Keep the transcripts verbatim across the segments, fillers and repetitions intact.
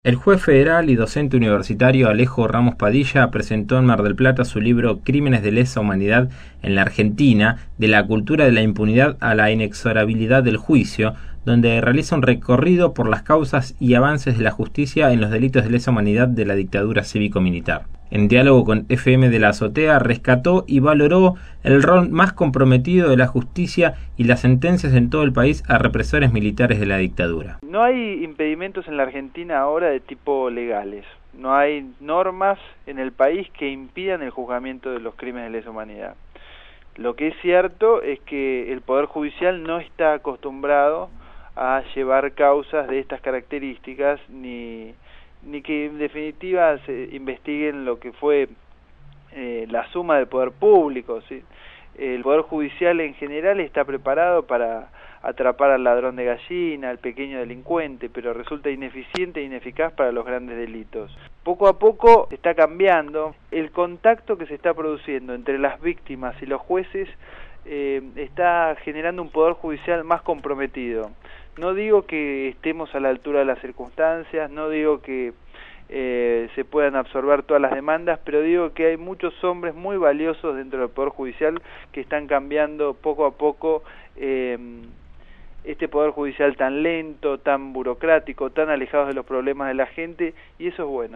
El juez federal y docente universitario Alejo Ramos Padilla presentó en Mar del Plata su libro Crímenes de lesa humanidad en la Argentina, de la cultura de la impunidad a la inexorabilidad del juicio, donde realiza un recorrido por las causas y avances de la justicia en los delitos de lesa humanidad de la dictadura cívico-militar. En diálogo con F M de la Azotea, rescató y valoró el rol más comprometido de la justicia y las sentencias en todo el país a represores militares de la dictadura. No hay impedimentos en la Argentina ahora de tipo legales. No hay normas en el país que impidan el juzgamiento de los crímenes de lesa humanidad. Lo que es cierto es que el Poder Judicial no está acostumbrado a llevar causas de estas características, ni... ni que en definitiva se investiguen lo que fue eh, la suma del poder público, ¿sí? El Poder Judicial en general está preparado para atrapar al ladrón de gallina, al pequeño delincuente, pero resulta ineficiente e ineficaz para los grandes delitos. Poco a poco está cambiando. El contacto que se está produciendo entre las víctimas y los jueces eh, está generando un Poder Judicial más comprometido. No digo que estemos a la altura de las circunstancias, no digo que eh, se puedan absorber todas las demandas, pero digo que hay muchos hombres muy valiosos dentro del Poder Judicial que están cambiando poco a poco eh, este Poder Judicial tan lento, tan burocrático, tan alejado de los problemas de la gente, y eso es bueno.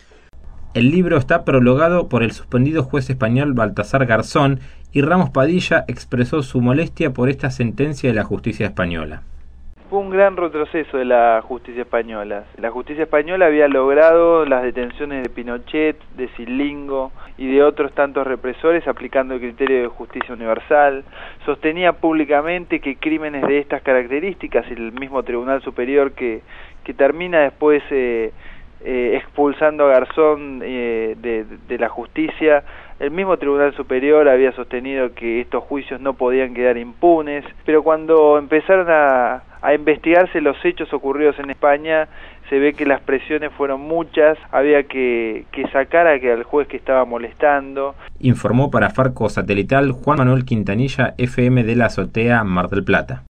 El libro está prologado por el suspendido juez español Baltasar Garzón, y Ramos Padilla expresó su molestia por esta sentencia de la justicia española. Fue un gran retroceso de la justicia española. La justicia española había logrado las detenciones de Pinochet, de Cilingo y de otros tantos represores aplicando el criterio de justicia universal. Sostenía públicamente que crímenes de estas características, y el mismo Tribunal Superior que, que termina después eh, eh, expulsando a Garzón eh, de, de la justicia, el mismo Tribunal Superior había sostenido que estos juicios no podían quedar impunes, pero cuando empezaron a, a investigarse los hechos ocurridos en España, se ve que las presiones fueron muchas, había que, que sacar a que al juez que estaba molestando. Informó para Farco Satelital Juan Manuel Quintanilla, F M de la Azotea, Mar del Plata.